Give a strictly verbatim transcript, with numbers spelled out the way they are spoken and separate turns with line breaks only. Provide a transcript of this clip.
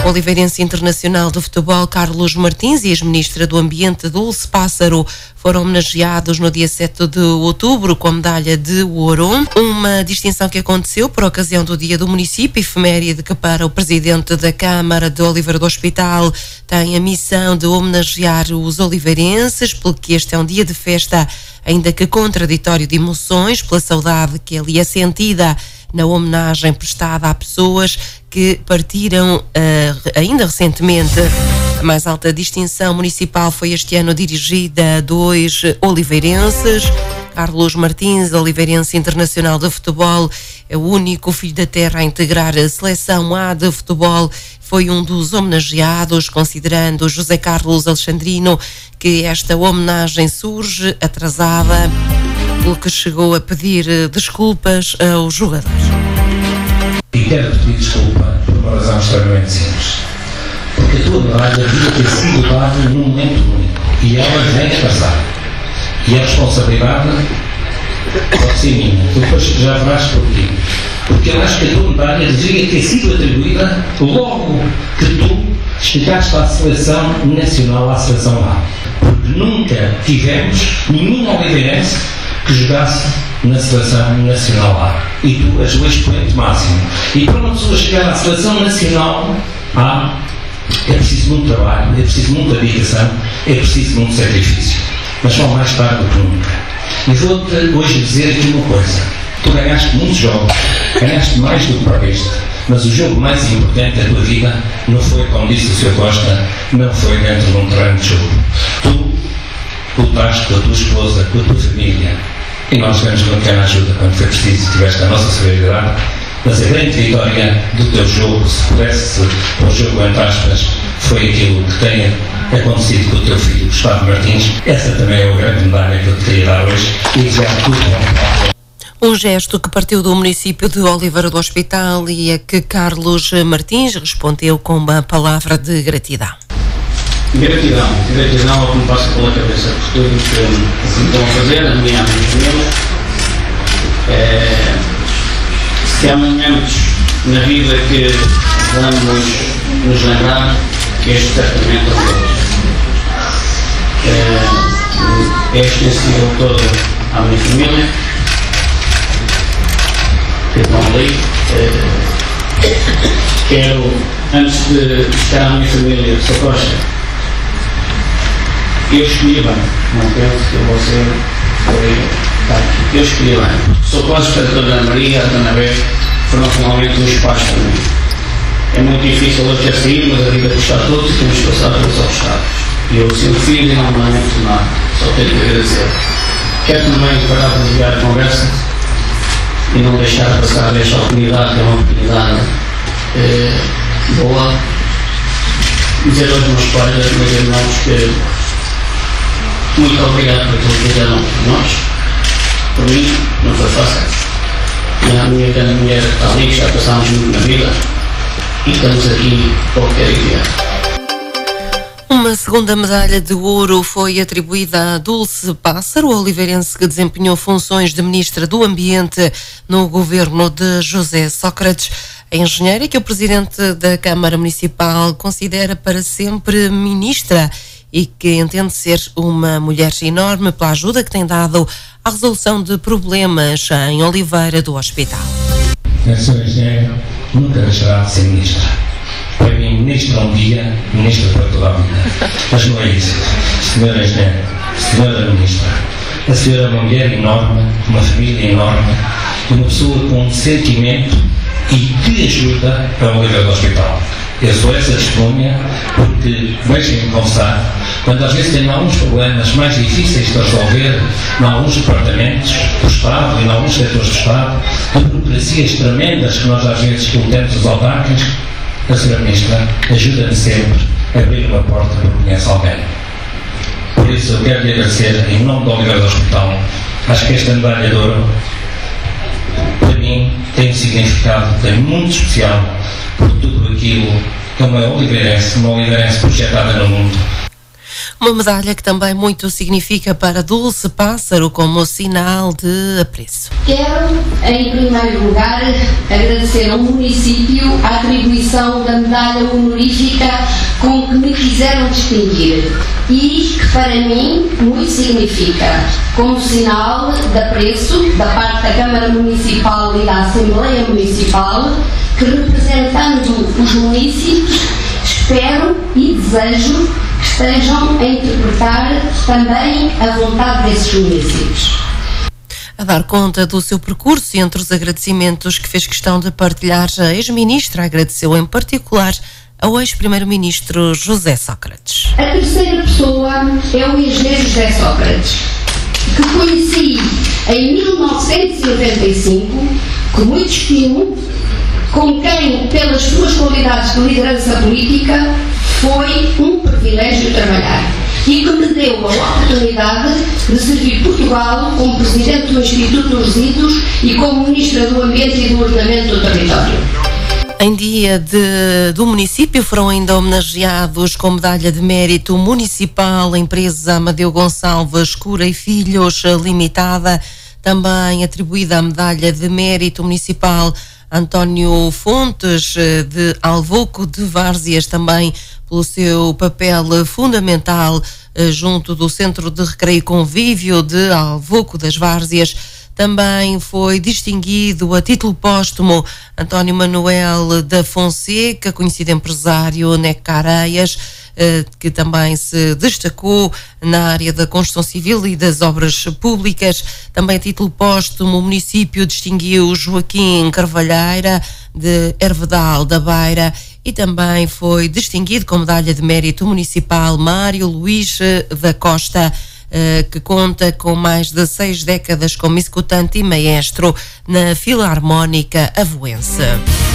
O oliveirense internacional de futebol Carlos Martins e a ex-ministra do Ambiente Dulce Pássaro foram homenageados no dia sete de outubro com a medalha de ouro, uma distinção que aconteceu por ocasião do dia do município, efeméride que para o presidente da Câmara de Oliveira do Hospital tem a missão de homenagear os oliveirenses, porque este é um dia de festa, ainda que contraditório de emoções, pela saudade que ali é sentida na homenagem prestada a pessoas que partiram uh, ainda recentemente. A mais alta distinção municipal foi este ano dirigida a dois oliveirenses. Carlos Martins, oliveirense internacional de futebol, é o único filho da terra a integrar a seleção A de futebol, foi um dos homenageados, considerando José Carlos Alexandrino que esta homenagem surge atrasada, pelo que chegou a pedir desculpas aos jogadores.
E quero pedir desculpa por uma razão extremamente simples. Porque a tua medalha devia ter sido dada num momento único. E ela vem a passar. E a responsabilidade pode ser minha. Depois já verás porquê. Porque eu acho que a tua medalha devia ter sido atribuída logo que tu chegaste à seleção nacional, à seleção A. Porque nunca tivemos nenhum oliveirense que jogasse na seleção nacional A. E tu és o expoente máximo. E para uma pessoa chegar à seleção nacional A, é preciso muito trabalho, é preciso muita dedicação, é preciso muito sacrifício. Mas só mais tarde do que nunca. E vou-te hoje dizer aqui uma coisa. Tu ganhaste muitos jogos, ganhaste mais do que perdeste, mas o jogo mais importante da tua vida não foi, como disse o senhor Costa, não foi dentro de um terreno de jogo. Tu lutaste com a tua esposa, com a tua família, e nós demos uma pequena ajuda quando foi preciso, tiveste a nossa solidariedade, mas a grande vitória do teu jogo, se pudesse pôr o jogo entre aspas, foi aquilo que tenha acontecido com o teu filho, Gustavo Martins. Essa também é a grande medalha que eu te queria dar hoje, e desejar tudo bom.
Um gesto que partiu do município de Oliveira do Hospital e a que Carlos Martins respondeu com uma palavra de gratidão.
Gratidão, gratidão ao que me passa pela cabeça por tudo que assim estão a fazer, a minha família. É, se há momentos na vida que vamos nos lembrar, este certamente é o é, é extensível todo à minha família, que estão ali. É, quero, antes de chegar à minha família, sou Costa, eu escolhi bem, não penso que eu vou ser tá, eu escolhi bem. Sou Costa, a Dona Maria, a Dona Bé, foram finalmente uns pais para mim. É muito difícil eu ter saído, mas a vida puxar todos e temos passado pelos obstáculos. E eu sinto filho e não me lamento de nada, só tenho que agradecer. Quero também parar de desviar a conversa e não deixar passar esta oportunidade, que é uma oportunidade eh, boa, dizer aos meus pais, aos meus irmãos, que muito obrigado por tudo que fizeram por nós. Por mim, não foi fácil. E a minha grande mulher está ali, já passámos muito na vida e estamos aqui para o que quer enviar.
Uma segunda medalha de ouro foi atribuída a Dulce Pássaro, oliveirense que desempenhou funções de Ministra do Ambiente no governo de José Sócrates. A engenheira que o Presidente da Câmara Municipal considera para sempre Ministra e que entende ser uma mulher enorme pela ajuda que tem dado à resolução de problemas em Oliveira do Hospital.
A senhora engenheira nunca deixará de ser Ministra. Para mim, Ministra um dia, Ministra para toda a vida. Mas não é isso. Senhora engenheira, senhora Ministra, a senhora é uma mulher enorme, uma família enorme, uma pessoa com um sentimento e que ajuda a Oliveira do Hospital. Eu sou essa testemunha porque, deixem-me confessar, quando às vezes tenho alguns problemas mais difíceis de resolver em alguns departamentos do Estado e em alguns setores do Estado, de burocracias tremendas que nós às vezes colocamos os autarcas, a senhora Ministra ajuda-me sempre a abrir uma porta para conhecer alguém. Por isso eu quero lhe agradecer em nome do Oliveira do Hospital. Acho que esta medalha de ouro, para mim, tem um significado tem muito especial por tudo aquilo que é uma oliveirense, uma oliveirense projetada no mundo.
Uma medalha que também muito significa para Dulce Pássaro como sinal de apreço.
Quero, em primeiro lugar, agradecer ao município a atribuição da medalha honorífica com que me quiseram distinguir e que para mim muito significa como sinal de apreço da parte da Câmara Municipal e da Assembleia Municipal, que representando os municípios espero e desejo que estejam a interpretar também a vontade desses municípios.
A dar conta do seu percurso e entre os agradecimentos que fez questão de partilhar, a ex-ministra agradeceu em particular ao ex-primeiro-ministro José Sócrates.
A terceira pessoa é o engenheiro José Sócrates, que conheci em mil novecentos e noventa e cinco, com muito estimo, com quem, pelas suas qualidades de liderança política, foi um privilégio trabalhar e que me deu a oportunidade de servir Portugal como Presidente do Instituto dos Resíduos e como Ministra do Ambiente e do Ordenamento do Território.
Em dia de, do município foram ainda homenageados com medalha de mérito municipal a empresa Amadeu Gonçalves Cura e Filhos Limitada, também atribuída a medalha de mérito municipal António Fontes de Alvoco de Várzeas, também pelo seu papel fundamental junto do Centro de Recreio e Convívio de Alvoco das Várzeas. Também foi distinguido a título póstumo António Manuel da Fonseca, conhecido empresário Necar Areias, que também se destacou na área da construção civil e das obras públicas. Também a título póstumo o município distinguiu Joaquim Carvalheira de Hervedal da Beira e também foi distinguido com medalha de mérito municipal Mário Luís da Costa, que conta com mais de seis décadas como executante e maestro na Filarmónica Avoense.